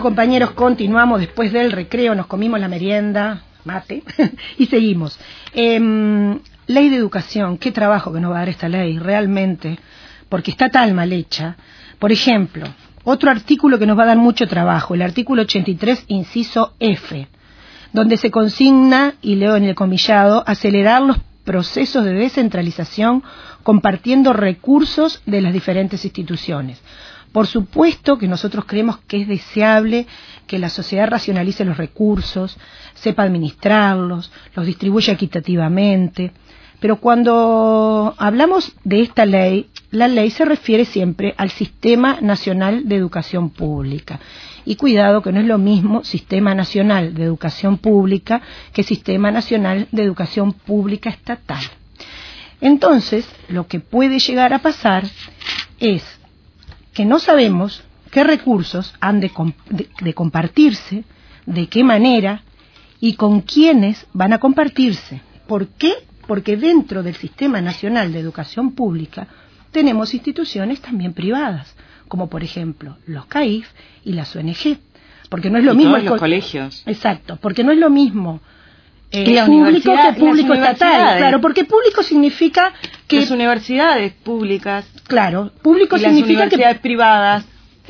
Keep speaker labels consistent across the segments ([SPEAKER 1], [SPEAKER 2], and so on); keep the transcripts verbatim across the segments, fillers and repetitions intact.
[SPEAKER 1] compañeros, continuamos después del recreo, nos comimos la merienda, mate, y seguimos. Eh, ley de educación, qué trabajo que nos va a dar esta ley, realmente, porque está tan mal hecha. Por ejemplo, otro artículo que nos va a dar mucho trabajo, el artículo ochenta y tres, inciso F, donde se consigna, y leo en el comillado, acelerar los procesos de descentralización compartiendo recursos de las diferentes instituciones. Por supuesto que nosotros creemos que es deseable que la sociedad racionalice los recursos, sepa administrarlos, los distribuya equitativamente, pero cuando hablamos de esta ley, la ley se refiere siempre al Sistema Nacional de Educación Pública. Y cuidado que no es lo mismo Sistema Nacional de Educación Pública que Sistema Nacional de Educación Pública Estatal. Entonces, lo que puede llegar a pasar es que no sabemos qué recursos han de, de, de compartirse, de qué manera y con quiénes van a compartirse. ¿Por qué? Porque dentro del Sistema Nacional de Educación Pública tenemos instituciones también privadas, como por ejemplo los C A I F y las O N G. Porque no es lo
[SPEAKER 2] y
[SPEAKER 1] mismo
[SPEAKER 2] todos
[SPEAKER 1] el
[SPEAKER 2] los
[SPEAKER 1] co
[SPEAKER 2] colegios.
[SPEAKER 1] Exacto, porque no es lo mismo eh,
[SPEAKER 2] la
[SPEAKER 1] público que público estatal. Claro, porque público significa que
[SPEAKER 2] las universidades públicas.
[SPEAKER 1] Claro, público
[SPEAKER 2] y
[SPEAKER 1] significa
[SPEAKER 2] las universidades
[SPEAKER 1] que
[SPEAKER 2] privadas.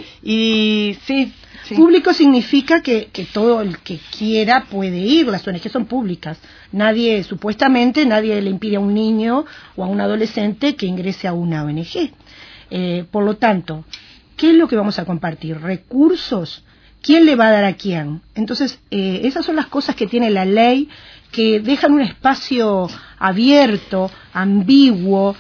[SPEAKER 2] Y sí, sí.
[SPEAKER 1] Público significa que, que todo el que quiera puede ir. Las O N G son públicas. Nadie, supuestamente, nadie le impide a un niño o a un adolescente que ingrese a una O N G. Eh, por lo tanto, ¿qué es lo que vamos a compartir? ¿Recursos? ¿Quién le va a dar a quién? Entonces, eh, esas son las cosas que tiene la ley, que dejan un espacio abierto, ambiguo.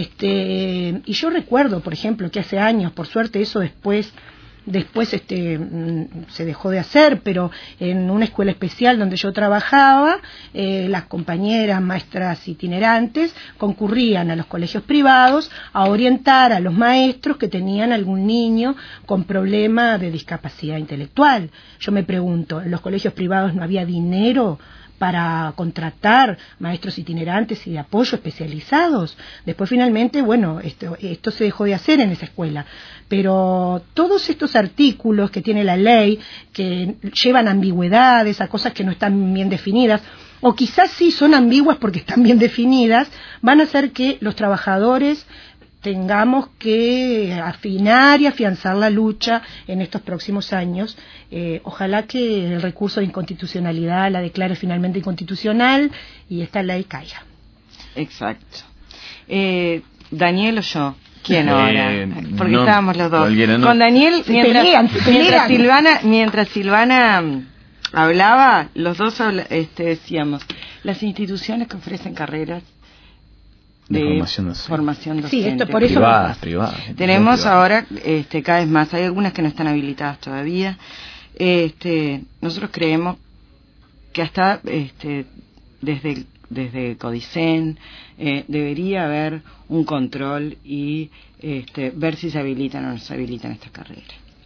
[SPEAKER 1] Este, y yo recuerdo, por ejemplo, que hace años, por suerte eso después... Después este, se dejó de hacer, pero en una escuela especial donde yo trabajaba, eh, las compañeras, maestras itinerantes, concurrían a los colegios privados a orientar a los maestros que tenían algún niño con problema de discapacidad intelectual. Yo me pregunto, ¿en los colegios privados no había dinero para contratar maestros itinerantes y de apoyo especializados? Después finalmente, bueno, esto, esto se dejó de hacer en esa escuela, pero todos estos artículos que tiene la ley, que llevan ambigüedades a cosas que no están bien definidas, o quizás sí son ambiguas porque están bien definidas, van a hacer que los trabajadores tengamos que afinar y afianzar la lucha en estos próximos años. Eh, ojalá que el recurso de inconstitucionalidad la declare finalmente inconstitucional y esta ley caiga.
[SPEAKER 2] Exacto. Eh, Daniel o yo, ¿quién ahora?
[SPEAKER 3] Eh,
[SPEAKER 2] Porque
[SPEAKER 3] no,
[SPEAKER 2] estábamos los dos.
[SPEAKER 3] No.
[SPEAKER 2] Con Daniel,
[SPEAKER 1] se
[SPEAKER 2] mientras,
[SPEAKER 1] pelean, se
[SPEAKER 2] mientras
[SPEAKER 1] pelean.
[SPEAKER 2] Silvana, mientras Silvana hablaba, los dos habla, este, decíamos, las instituciones que ofrecen carreras de, de formación docente. Formación docente.
[SPEAKER 1] Sí, esto por eso
[SPEAKER 3] privadas, privadas.
[SPEAKER 2] Tenemos
[SPEAKER 3] privadas.
[SPEAKER 2] ahora este, cada vez más, hay algunas que no están habilitadas todavía. Este, nosotros creemos que hasta este, desde, desde Codicen eh, debería haber un control y este, ver si se habilitan o no se habilitan estas carreras.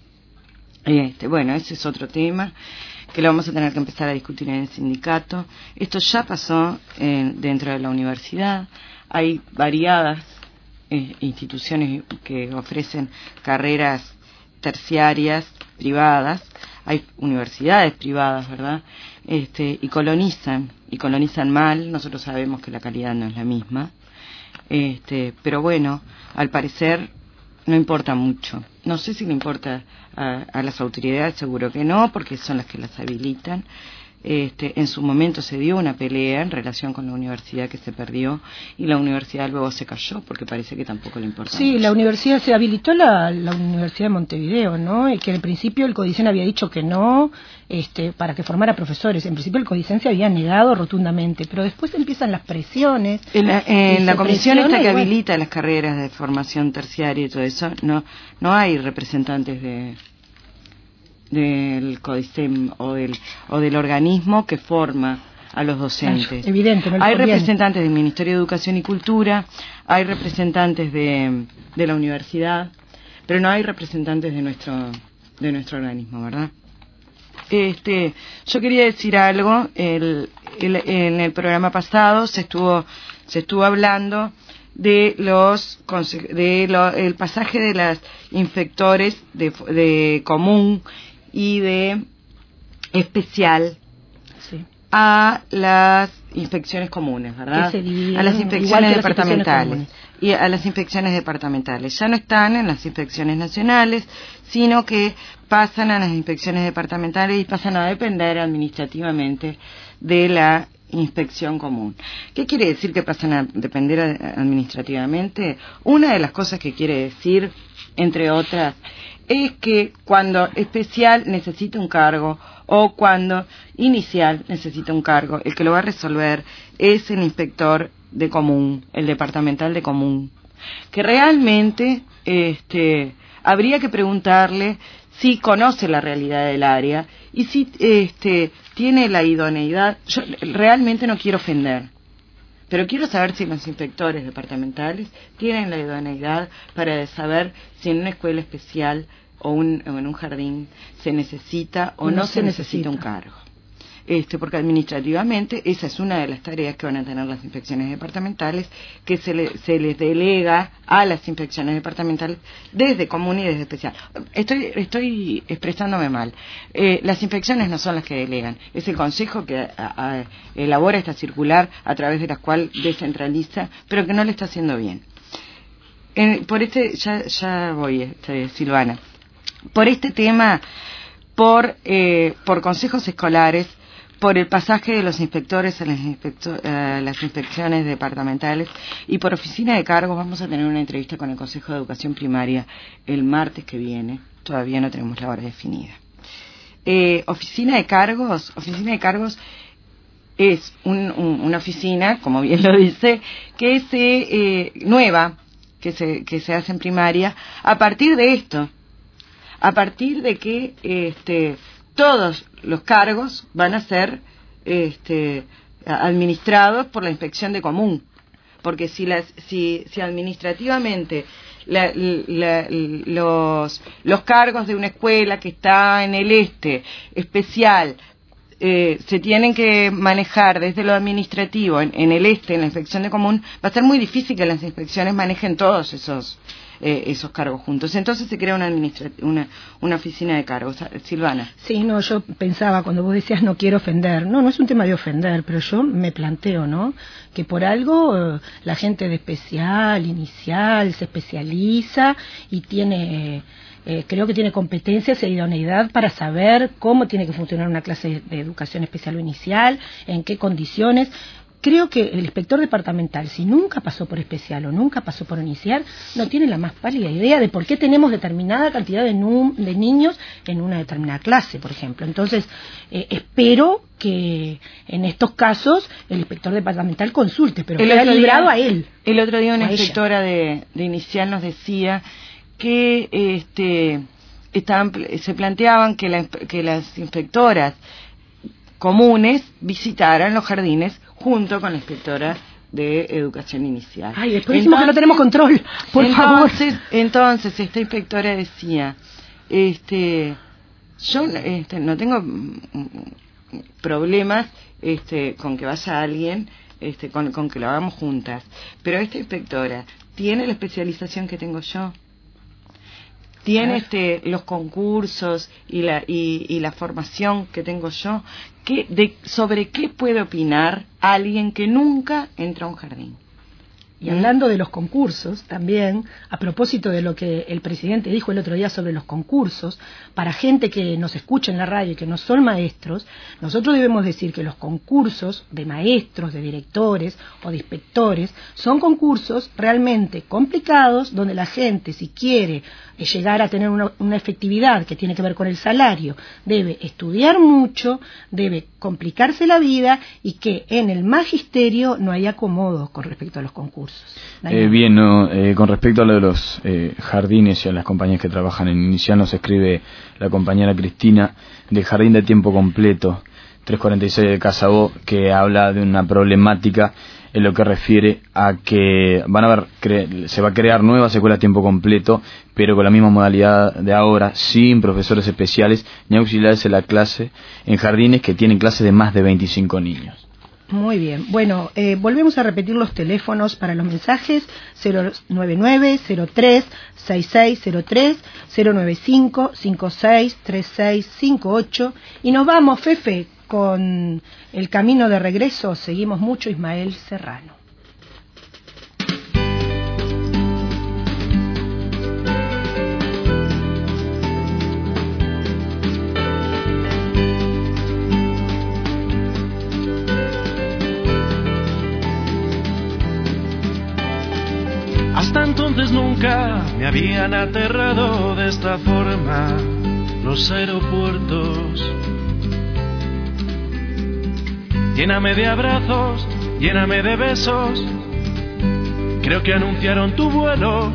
[SPEAKER 2] Este, bueno, ese es otro tema que lo vamos a tener que empezar a discutir en el sindicato. Esto ya pasó en, dentro de la universidad. Hay variadas eh, instituciones que ofrecen carreras terciarias privadas, hay universidades privadas, ¿verdad? Este, y colonizan, y colonizan mal. Nosotros sabemos que la calidad no es la misma, este, pero bueno, al parecer no importa mucho. No sé si le importa a, a las autoridades, seguro que no, porque son las que las habilitan. Este, en su momento se dio una pelea en relación con la universidad que se perdió y la universidad luego se cayó porque parece que tampoco le importa.
[SPEAKER 1] Sí,
[SPEAKER 2] mucho.
[SPEAKER 1] la universidad se habilitó la, la Universidad de Montevideo, ¿no? Y que en principio el Codicen había dicho que no, este, para que formara profesores. En principio el Codicen se había negado rotundamente, pero después empiezan las presiones.
[SPEAKER 2] En la, en la comisión esta que
[SPEAKER 1] bueno.
[SPEAKER 2] habilita las carreras de formación terciaria y todo eso, no, no hay representantes de del Codicen o del o del organismo que forma a los docentes.
[SPEAKER 1] Evidente, no
[SPEAKER 2] hay
[SPEAKER 1] conviene.
[SPEAKER 2] representantes del Ministerio de Educación y Cultura, hay representantes de, de la universidad, pero no hay representantes de nuestro de nuestro organismo, ¿verdad? Este, yo quería decir algo. El, el, en el programa pasado se estuvo se estuvo hablando de los de lo, el pasaje de las infectores de, de común y de especial
[SPEAKER 1] Sí.
[SPEAKER 2] a las inspecciones comunes, ¿verdad?
[SPEAKER 1] Que se dividen
[SPEAKER 2] a las
[SPEAKER 1] igual que
[SPEAKER 2] inspecciones
[SPEAKER 1] las
[SPEAKER 2] departamentales
[SPEAKER 1] inspecciones
[SPEAKER 2] y a las inspecciones departamentales. Ya no están en las inspecciones nacionales, sino que pasan a las inspecciones departamentales y pasan a depender administrativamente de la inspección común. ¿Qué quiere decir que pasan a depender administrativamente? Una de las cosas que quiere decir, entre otras, es que cuando especial necesita un cargo o cuando inicial necesita un cargo, el que lo va a resolver es el inspector de común, el departamental de común, que realmente este, habría que preguntarle si conoce la realidad del área y si este, tiene la idoneidad. Yo realmente no quiero ofender, pero quiero saber si los inspectores departamentales tienen la idoneidad para saber si en una escuela especial o, un, o en un jardín se necesita o no, no se, se necesita, necesita un cargo. Este, porque administrativamente esa es una de las tareas que van a tener las inspecciones departamentales, que se, le, se les delega a las inspecciones departamentales desde común y desde especial. Estoy, estoy expresándome mal. Eh, las inspecciones no son las que delegan, es el Consejo que a, a, elabora esta circular a través de la cual descentraliza, pero que no le está haciendo bien. En, por este, ya, ya voy, este, Silvana, por este tema, por, eh, por consejos escolares, por el pasaje de los inspectores a las, inspecto- a las inspecciones departamentales y por oficina de cargos, vamos a tener una entrevista con el Consejo de Educación Primaria el martes que viene. Todavía no tenemos la hora definida. Eh, oficina de cargos, oficina de cargos es un, un, una oficina, como bien lo dice, que se eh, nueva, que se que se hace en primaria a partir de esto, a partir de que este todos los cargos van a ser este, administrados por la inspección de común, porque si las si si administrativamente la, la, los los cargos de una escuela que está en el este especial eh, se tienen que manejar desde lo administrativo en, en el este, en la inspección de común, va a ser muy difícil que las inspecciones manejen todos esos Eh, esos cargos juntos. Entonces se crea una, administra- una una oficina de cargos. Silvana.
[SPEAKER 1] Sí, no, yo pensaba cuando vos decías no quiero ofender, no, no es un tema de ofender, pero yo me planteo, ¿no? Que por algo eh, la gente de especial, inicial, se especializa y tiene, eh, creo que tiene competencias e idoneidad para saber cómo tiene que funcionar una clase de educación especial o inicial, en qué condiciones. Creo que el inspector departamental, si nunca pasó por especial o nunca pasó por inicial, no tiene la más pálida idea de por qué tenemos determinada cantidad de, num- de niños en una determinada clase, por ejemplo. Entonces, eh, espero que en estos casos el inspector departamental consulte, pero que haya librado a él.
[SPEAKER 2] El otro día una inspectora de, de inicial nos decía que este, estaban, se planteaban que, la, que las inspectoras comunes visitaran los jardines junto con la inspectora de educación inicial.
[SPEAKER 1] Ay, después decimos que no tenemos control, por
[SPEAKER 2] entonces,
[SPEAKER 1] favor.
[SPEAKER 2] Entonces, esta inspectora decía, este, yo este, no tengo problemas este, con que vaya alguien, este, con, con que lo hagamos juntas, pero esta inspectora tiene la especialización que tengo yo. Tiene este, los concursos y la, y, y la formación que tengo yo. ¿Qué, de, ¿Sobre qué puede opinar alguien que nunca entra a un jardín?
[SPEAKER 1] Y hablando de los concursos, también, a propósito de lo que el presidente dijo el otro día sobre los concursos, para gente que nos escucha en la radio y que no son maestros, nosotros debemos decir que los concursos de maestros, de directores o de inspectores son concursos realmente complicados, donde la gente, si quiere llegar a tener una, una efectividad que tiene que ver con el salario, debe estudiar mucho, debe complicarse la vida y que en el magisterio no hay acomodo con respecto a los concursos.
[SPEAKER 3] Eh, bien, no, eh, con respecto a lo de los eh, jardines y a las compañías que trabajan en inicial, nos escribe la compañera Cristina del Jardín de Tiempo Completo trescientos cuarenta y seis de Casabó, que habla de una problemática en lo que refiere a que van a haber cre- se va a crear nuevas escuelas a tiempo completo, pero con la misma modalidad de ahora, sin profesores especiales ni auxiliares en la clase, en jardines que tienen clases de más de veinticinco niños.
[SPEAKER 1] Muy bien. Bueno, eh, volvemos a repetir los teléfonos para los mensajes: cero nueve nueve, cero tres, seis seis cero tres, cero nueve cinco, cinco seis tres seis cinco ocho. Y nos vamos, Fefe, con el camino de regreso. Seguimos mucho Ismael Serrano.
[SPEAKER 4] Hasta entonces nunca me habían aterrado de esta forma los aeropuertos. Lléname de abrazos, lléname de besos, creo que anunciaron tu vuelo.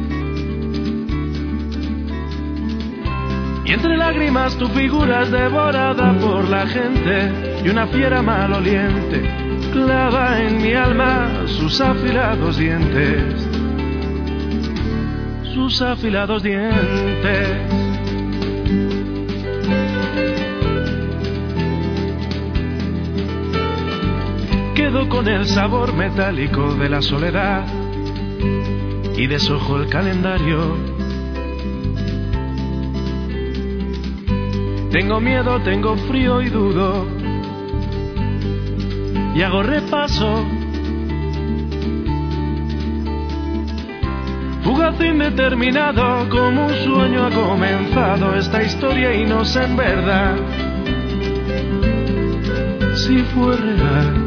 [SPEAKER 4] Y entre lágrimas tu figura es devorada por la gente, y una fiera maloliente clava en mi alma sus afilados dientes. Sus afilados dientes. Quedo con el sabor metálico de la soledad y desojo el calendario. Tengo miedo, tengo frío y dudo, y hago repaso. Fugaz indeterminado, como un sueño ha comenzado esta historia y no sé en verdad si fue real.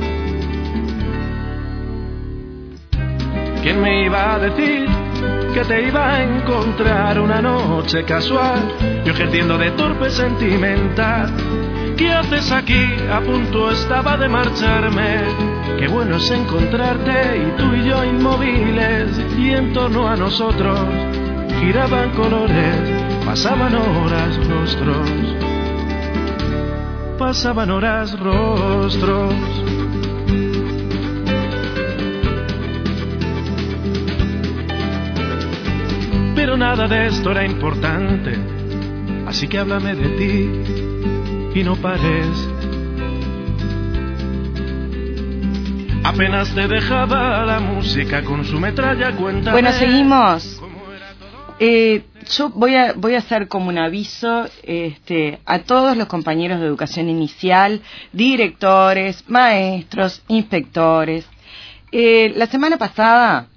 [SPEAKER 4] ¿Quién me iba a decir que te iba a encontrar una noche casual? Yo ejerciendo de torpe sentimental. ¿Qué haces aquí? A punto estaba de marcharme. Qué bueno es encontrarte y tú y yo inmóviles, y en torno a nosotros giraban colores, pasaban horas rostros, pasaban horas rostros. Pero nada de esto era importante, así que háblame de ti y no pares. Apenas te dejaba la música con su metralla, cuéntame.
[SPEAKER 2] Bueno, seguimos. Eh, yo voy a voy a hacer como un aviso este, a todos los compañeros de educación inicial, directores, maestros, inspectores. Eh, la semana pasada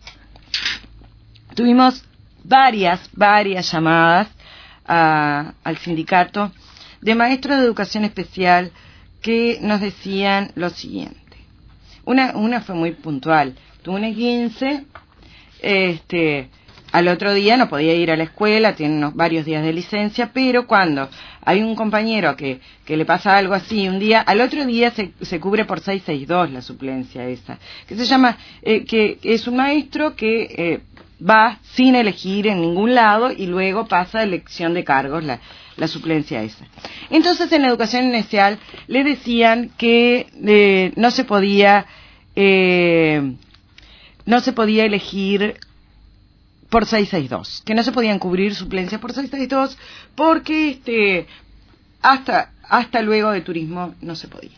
[SPEAKER 2] tuvimos varias, varias llamadas a, al sindicato de maestros de educación especial que nos decían lo siguiente. Una, una fue muy puntual. Tuve un esguince, este, al otro día no podía ir a la escuela, tiene unos varios días de licencia, pero cuando hay un compañero que, que le pasa algo así un día, al otro día se, se cubre por seiscientos sesenta y dos la suplencia esa, que se llama, eh, que es un maestro que eh, va sin elegir en ningún lado y luego pasa a elección de cargos la, la suplencia esa. Entonces en la educación inicial le decían que eh, no se podía eh, no se podía elegir por seiscientos sesenta y dos, que no se podían cubrir suplencias por seiscientos sesenta y dos porque este hasta hasta luego de turismo no se podía.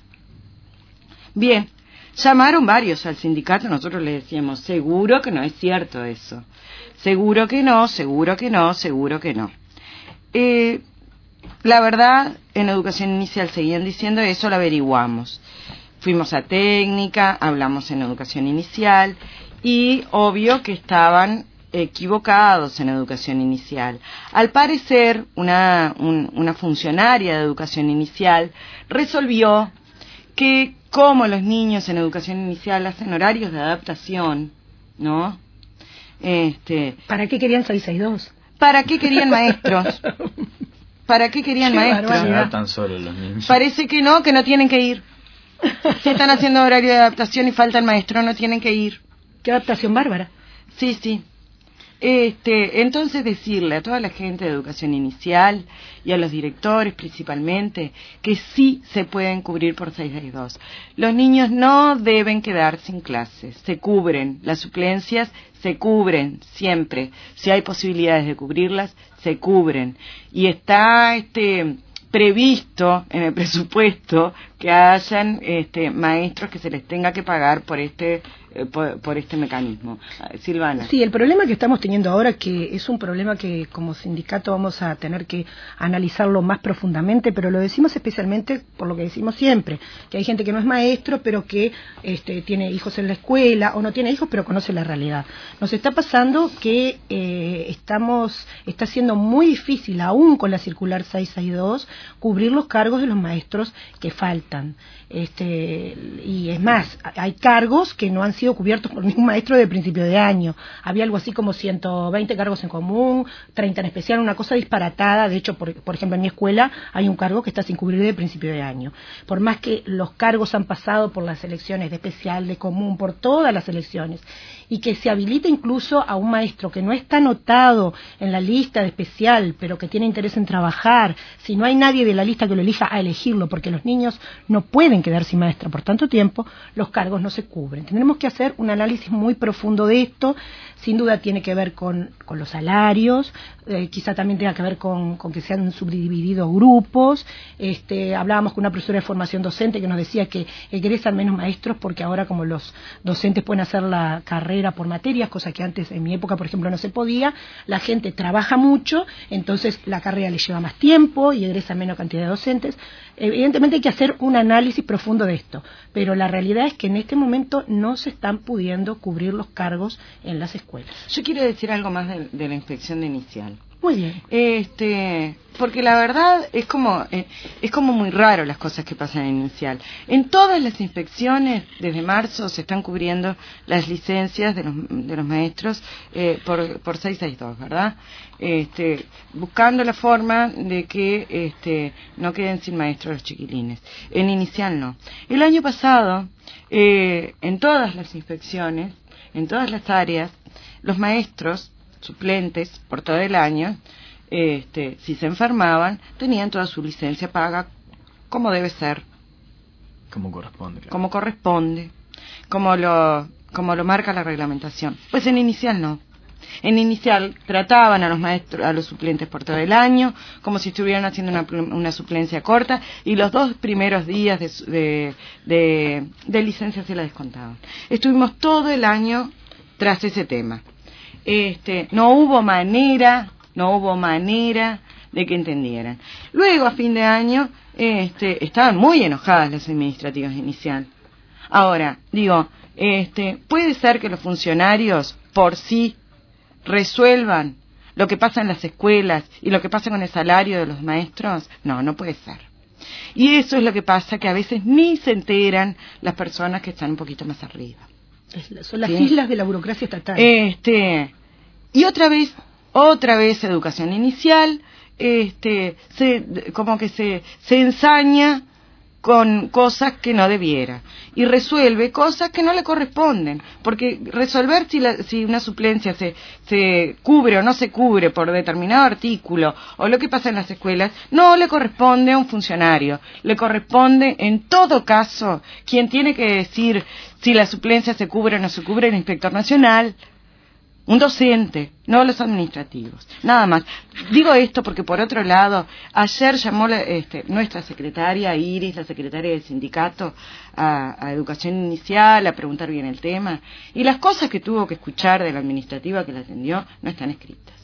[SPEAKER 2] Bien, llamaron varios al sindicato, nosotros les decíamos, seguro que no es cierto eso, seguro que no, seguro que no, seguro que no. Eh, la verdad, en educación inicial seguían diciendo eso, lo averiguamos. Fuimos a técnica, hablamos en educación inicial y obvio que estaban equivocados en educación inicial. Al parecer, una, un, una funcionaria de educación inicial resolvió que como los niños en educación inicial hacen horarios de adaptación, ¿no? Este,
[SPEAKER 1] ¿Para qué querían seiscientos sesenta y dos?
[SPEAKER 2] ¿Para qué querían maestros? ¿Para qué querían
[SPEAKER 1] Qué
[SPEAKER 2] maestros?
[SPEAKER 1] barbaridad.
[SPEAKER 3] Tan solo los niños.
[SPEAKER 2] Parece que no, que no tienen que ir. Si están haciendo horario de adaptación y falta el maestro, no tienen que ir.
[SPEAKER 1] Qué adaptación bárbara.
[SPEAKER 2] Sí, sí. Este, entonces decirle a toda la gente de educación inicial y a los directores principalmente que sí se pueden cubrir por seiscientos sesenta y dos. Los niños no deben quedar sin clases, se cubren, las suplencias se cubren siempre. Si hay posibilidades de cubrirlas, se cubren. Y está este previsto en el presupuesto que hayan este, maestros que se les tenga que pagar por este eh, por, por este mecanismo. Silvana.
[SPEAKER 1] Sí, el problema que estamos teniendo ahora, que es un problema que como sindicato vamos a tener que analizarlo más profundamente, pero lo decimos especialmente por lo que decimos siempre, que hay gente que no es maestro, pero que este, tiene hijos en la escuela, o no tiene hijos, pero conoce la realidad. Nos está pasando que eh, estamos está siendo muy difícil, aún con la circular seiscientos sesenta y dos, cubrir los cargos de los maestros que faltan. Este, y es más, hay cargos que no han sido cubiertos por ningún maestro de principio de año. Había algo así como ciento veinte cargos en común, treinta en especial, una cosa disparatada. De hecho, por, por ejemplo, en mi escuela hay un cargo que está sin cubrir de principio de año. Por más que los cargos han pasado por las elecciones de especial, de común, por todas las elecciones, y que se habilita incluso a un maestro que no está anotado en la lista de especial, pero que tiene interés en trabajar, si no hay nadie de la lista que lo elija, a elegirlo, porque los niños no pueden quedar sin maestra por tanto tiempo, los cargos no se cubren. Tendremos que hacer un análisis muy profundo de esto. Sin duda tiene que ver con, con los salarios, eh, quizá también tenga que ver con, con que se han subdividido grupos. Este, hablábamos con una profesora de formación docente que nos decía que egresan menos maestros porque ahora, como los docentes pueden hacer la carrera por materias, cosa que antes en mi época, por ejemplo, no se podía, la gente trabaja mucho, entonces la carrera le lleva más tiempo y egresa menos cantidad de docentes. Evidentemente hay que hacer un análisis profundo de esto, pero la realidad es que en este momento no se están pudiendo cubrir los cargos en las escuelas.
[SPEAKER 2] Yo quiero decir algo más de, de la inspección de inicial.
[SPEAKER 1] Muy bien.
[SPEAKER 2] Este, porque la verdad es como eh, es como muy raro las cosas que pasan en inicial. En todas las inspecciones desde marzo se están cubriendo las licencias de los de los maestros eh, por por seiscientos sesenta y dos, ¿verdad? Este, buscando la forma de que este no queden sin maestros los chiquilines. En inicial no. El año pasado eh, en todas las inspecciones, en todas las áreas, los maestros suplentes por todo el año, este, si se enfermaban, tenían toda su licencia paga como debe ser.
[SPEAKER 3] Como corresponde. Claro.
[SPEAKER 2] Como corresponde, como lo, como lo marca la reglamentación. Pues en inicial no. En inicial trataban a los maestros, a los suplentes por todo el año, como si estuvieran haciendo una, una suplencia corta, y los dos primeros días de, de, de, de licencia se la descontaban. Estuvimos todo el año tras ese tema. Este, no hubo manera, no hubo manera de que entendieran. Luego, a fin de año, este, estaban muy enojadas las administrativas inicial. Ahora, digo, este, puede ser que los funcionarios por sí resuelvan lo que pasa en las escuelas y lo que pasa con el salario de los maestros. No, no puede ser. Y eso es lo que pasa, que a veces ni se enteran las personas que están un poquito más arriba.
[SPEAKER 1] Son las
[SPEAKER 2] ¿sí?
[SPEAKER 1] islas de la burocracia estatal.
[SPEAKER 2] Este, y otra vez, otra vez educación inicial, este, se, como que se, se ensaña con cosas que no debiera y resuelve cosas que no le corresponden, porque resolver si, la, si una suplencia se, se cubre o no se cubre por determinado artículo o lo que pasa en las escuelas no le corresponde a un funcionario, le corresponde en todo caso quien tiene que decir si la suplencia se cubre o no se cubre, el inspector nacional, un docente, no los administrativos, nada más. Digo esto porque, por otro lado, ayer llamó la, este, nuestra secretaria Iris, la secretaria del sindicato, a, a Educación Inicial, a preguntar bien el tema, y las cosas que tuvo que escuchar de la administrativa que la atendió no están escritas.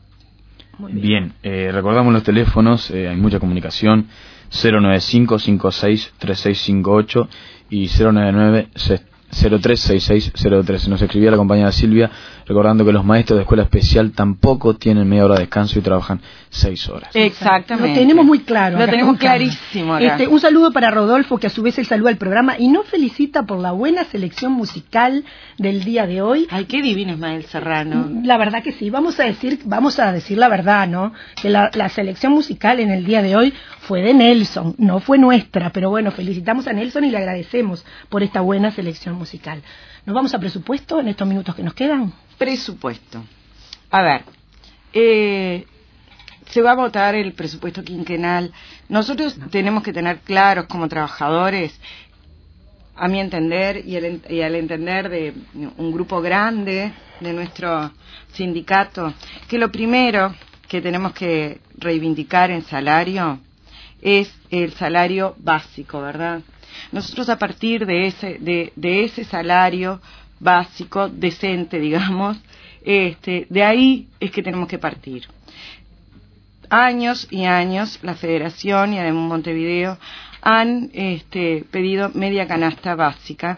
[SPEAKER 3] Muy bien, bien eh, recordamos los teléfonos, eh, hay mucha comunicación, cero nueve cinco, cinco seis, tres seis cinco ocho y cero nueve nueve, cero tres seis seis cero tres. Nos escribía la compañera Silvia recordando que los maestros de escuela especial tampoco tienen media hora de descanso y trabajan seis horas.
[SPEAKER 2] Exactamente.
[SPEAKER 1] Lo tenemos muy claro.
[SPEAKER 2] Lo tenemos clarísimo acá.
[SPEAKER 1] Este, un saludo para Rodolfo, que a su vez él saluda al programa y nos felicita por la buena selección musical del día de hoy.
[SPEAKER 2] Ay, qué divino Ismael Serrano.
[SPEAKER 1] La verdad que sí. Vamos a decir, vamos a decir la verdad, ¿no? Que la, la selección musical en el día de hoy fue de Nelson, no fue nuestra, pero bueno, felicitamos a Nelson y le agradecemos por esta buena selección musical. ¿Nos vamos a presupuesto en estos minutos que nos quedan?
[SPEAKER 2] Presupuesto. A ver, eh, se va a votar el presupuesto quinquenal. Nosotros tenemos que tener claros como trabajadores, a mi entender y, el, y al entender de un grupo grande de nuestro sindicato, que lo primero que tenemos que reivindicar en salario es el salario básico, ¿verdad? Nosotros a partir de ese, de, de ese salario básico, decente, digamos, este, de ahí es que tenemos que partir. Años y años la Federación y además Montevideo han este, pedido media canasta básica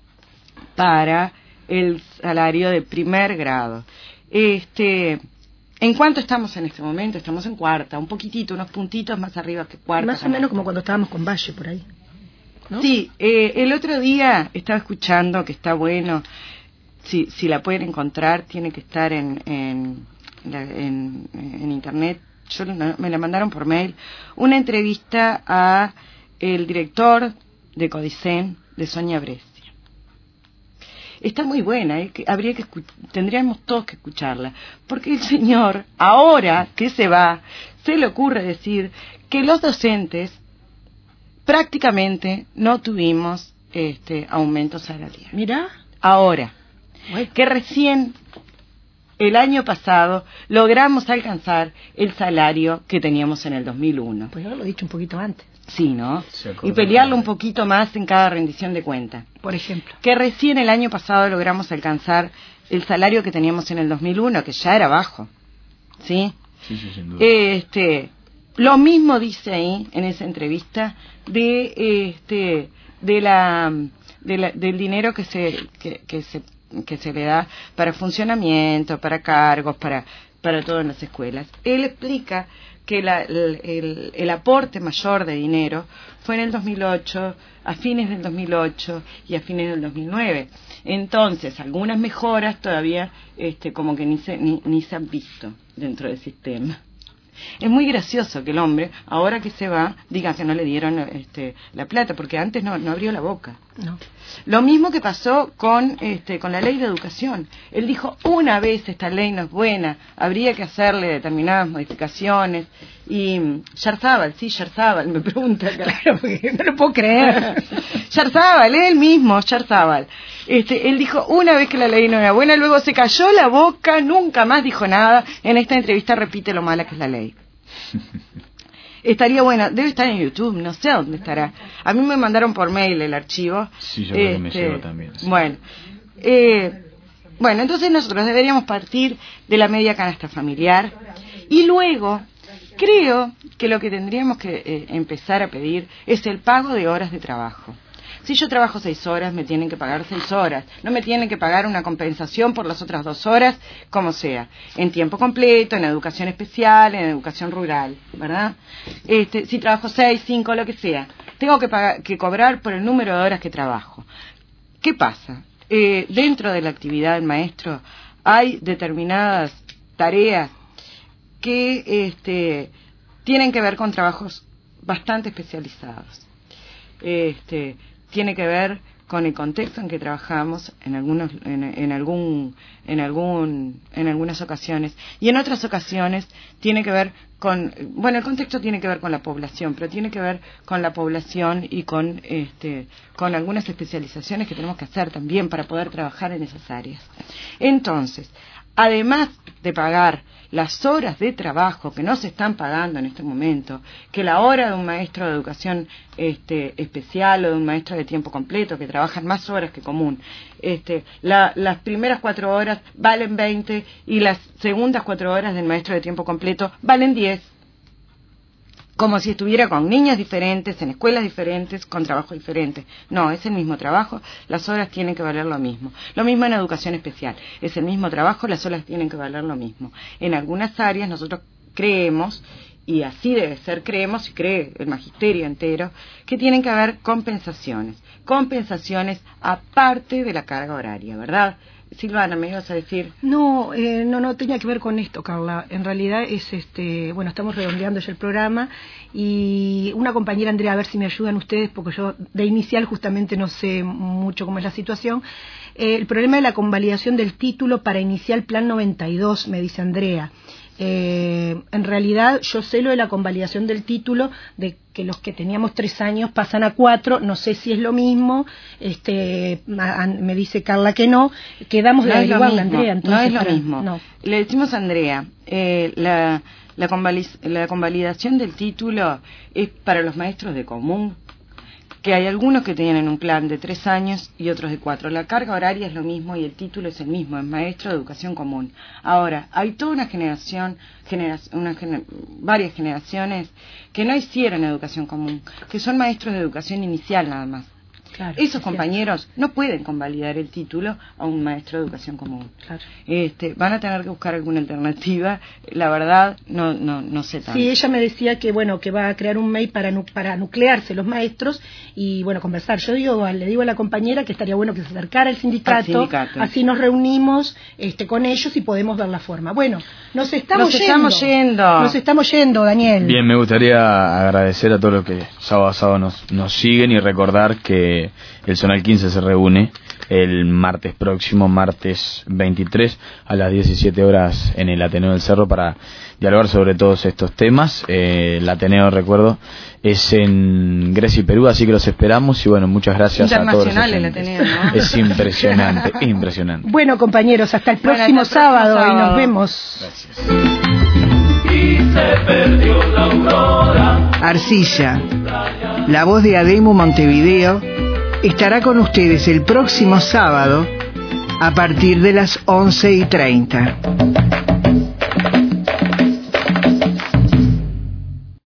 [SPEAKER 2] para el salario de primer grado. Este, ¿En cuánto estamos en este momento? Estamos en cuarta, un poquitito, unos puntitos más arriba que cuarta.
[SPEAKER 1] Más o
[SPEAKER 2] canasta.
[SPEAKER 1] menos como cuando estábamos con Valle, por ahí, ¿no?
[SPEAKER 2] Sí, eh, el otro día estaba escuchando que está bueno, si, si la pueden encontrar, tiene que estar en, en, la, en, en internet, yo no, me la mandaron por mail, una entrevista a el director de Codicen, de Sonia Brescia. Está muy buena, ¿eh? Que habría que tendríamos todos que escucharla, porque el señor, ahora que se va, se le ocurre decir que los docentes prácticamente no tuvimos este aumento salarial.
[SPEAKER 1] Mira,
[SPEAKER 2] ahora
[SPEAKER 1] bueno,
[SPEAKER 2] que recién el año pasado logramos alcanzar el salario que teníamos en el dos mil uno.
[SPEAKER 1] Pues haberlo dicho un poquito antes.
[SPEAKER 2] Sí, ¿no? Y pelearlo un poquito más en cada rendición de cuenta.
[SPEAKER 1] Por ejemplo.
[SPEAKER 2] Que recién el año pasado logramos alcanzar el salario que teníamos en el dos mil uno, que ya era bajo. ¿Sí?
[SPEAKER 3] Sí, sí, sin duda.
[SPEAKER 2] Este, lo mismo dice ahí, en esa entrevista, de este de la, de la del dinero que se que, que se que se le da para funcionamiento, para cargos, para para todo en las escuelas. Él explica que la, el, el, el aporte mayor de dinero fue en el dos mil ocho, a fines del dos mil ocho y a fines del dos mil nueve. Entonces, algunas mejoras todavía este, como que ni se, ni, ni se han visto dentro del sistema. Es muy gracioso que el hombre, ahora que se va, diga que no le dieron este, la plata, porque antes no, no abrió la boca.
[SPEAKER 1] No.
[SPEAKER 2] Lo mismo que pasó con, este, con la ley de educación. Él dijo, una vez esta ley no es buena, habría que hacerle determinadas modificaciones. Y Yarzábal, sí, Yarzábal, me pregunta acá.
[SPEAKER 1] Claro, porque no lo puedo creer.
[SPEAKER 2] Yarzábal, él mismo, Yarzábal. Este, él dijo, una vez que la ley no era buena, luego se cayó la boca, nunca más dijo nada. En esta entrevista repite lo mala que es la ley. Estaría buena, debe estar en YouTube, no sé dónde estará. A mí me mandaron por mail el archivo.
[SPEAKER 3] Sí, yo creo
[SPEAKER 2] este,
[SPEAKER 3] que me llegó también. Sí.
[SPEAKER 2] Bueno, eh, bueno, entonces nosotros deberíamos partir de la media canasta familiar y luego creo que lo que tendríamos que eh, empezar a pedir es el pago de horas de trabajo. Si yo trabajo seis horas, me tienen que pagar seis horas. No me tienen que pagar una compensación por las otras dos horas, como sea. En tiempo completo, en educación especial, en educación rural, ¿verdad? Este, si trabajo seis, cinco, lo que sea. Tengo que, pagar, que cobrar por el número de horas que trabajo. ¿Qué pasa? Eh, dentro de la actividad del maestro hay determinadas tareas que este, tienen que ver con trabajos bastante especializados. Este... tiene que ver con el contexto en que trabajamos en algunos en, en algún en algún en algunas ocasiones y en otras ocasiones tiene que ver con bueno el contexto tiene que ver con la población, pero tiene que ver con la población y con este con algunas especializaciones que tenemos que hacer también para poder trabajar en esas áreas. Entonces, además de pagar las horas de trabajo que no se están pagando en este momento, que la hora de un maestro de educación este, especial o de un maestro de tiempo completo, que trabajan más horas que común, este, la, las primeras cuatro horas valen veinte y las segundas cuatro horas del maestro de tiempo completo valen diez. Como si estuviera con niños diferentes, en escuelas diferentes, con trabajo diferente. No, es el mismo trabajo, las horas tienen que valer lo mismo. Lo mismo en educación especial, es el mismo trabajo, las horas tienen que valer lo mismo. En algunas áreas nosotros creemos, y así debe ser, creemos y cree el magisterio entero, que tienen que haber compensaciones. Compensaciones aparte de la carga horaria, ¿verdad? Silvana, ¿me ibas a decir?
[SPEAKER 1] No, eh, no, no tenía que ver con esto, Carla. En realidad es, este, bueno, estamos redondeando ya el programa y una compañera, Andrea, a ver si me ayudan ustedes, porque yo de inicial justamente no sé mucho cómo es la situación. Eh, el problema de la convalidación del título para iniciar Plan noventa y dos, me dice Andrea. Eh, Eh, en realidad yo sé lo de la convalidación del título, de que los que teníamos tres años pasan a cuatro, no sé si es lo mismo, este, a, a, me dice Carla que no, quedamos de
[SPEAKER 2] no
[SPEAKER 1] averiguarla, Andrea. Entonces,
[SPEAKER 2] no es lo
[SPEAKER 1] para,
[SPEAKER 2] mismo.
[SPEAKER 1] No.
[SPEAKER 2] Le decimos a Andrea, eh, la, la, convaliz- la convalidación del título es para los maestros de común, que hay algunos que tienen un plan de tres años y otros de cuatro. La carga horaria es lo mismo y el título es el mismo, es maestro de educación común. Ahora, hay toda una generación, genera, una gener, varias generaciones que no hicieron educación común, que son maestros de educación inicial nada más.
[SPEAKER 1] Claro,
[SPEAKER 2] Esos compañeros no pueden convalidar el título a un maestro de educación común.
[SPEAKER 1] Claro.
[SPEAKER 2] Este, van a tener que buscar alguna alternativa. La verdad, no no no sé tanto.
[SPEAKER 1] Sí, ella me decía que bueno que va a crear un mail para nu para nuclearse los maestros y bueno conversar. Yo digo le digo a la compañera que estaría bueno que se acercara al sindicato,
[SPEAKER 2] al sindicato.
[SPEAKER 1] Así nos reunimos este con ellos y podemos ver la forma. Bueno, nos estamos
[SPEAKER 2] nos
[SPEAKER 1] yendo.
[SPEAKER 2] estamos yendo.
[SPEAKER 1] Nos estamos yendo, Daniel.
[SPEAKER 3] Bien, me gustaría agradecer a todos los que sábado a sábado nos, nos siguen y recordar que el Zonal quince se reúne el martes próximo, martes veintitrés, a las diecisiete horas en el Ateneo del Cerro para dialogar sobre todos estos temas. Eh, el Ateneo, recuerdo, es en Grecia y Perú, así que los esperamos y bueno, muchas gracias a todos.
[SPEAKER 2] Internacional el Ateneo, ¿no?
[SPEAKER 3] Es impresionante, impresionante.
[SPEAKER 1] Bueno, compañeros, hasta el próximo,
[SPEAKER 2] bueno, hasta el próximo
[SPEAKER 1] sábado,
[SPEAKER 2] sábado
[SPEAKER 1] y nos vemos.
[SPEAKER 3] Gracias.
[SPEAKER 4] Y se perdió la aurora.
[SPEAKER 5] Arcilla, la voz de Ademo Montevideo, estará con ustedes el próximo sábado a partir de las once y treinta.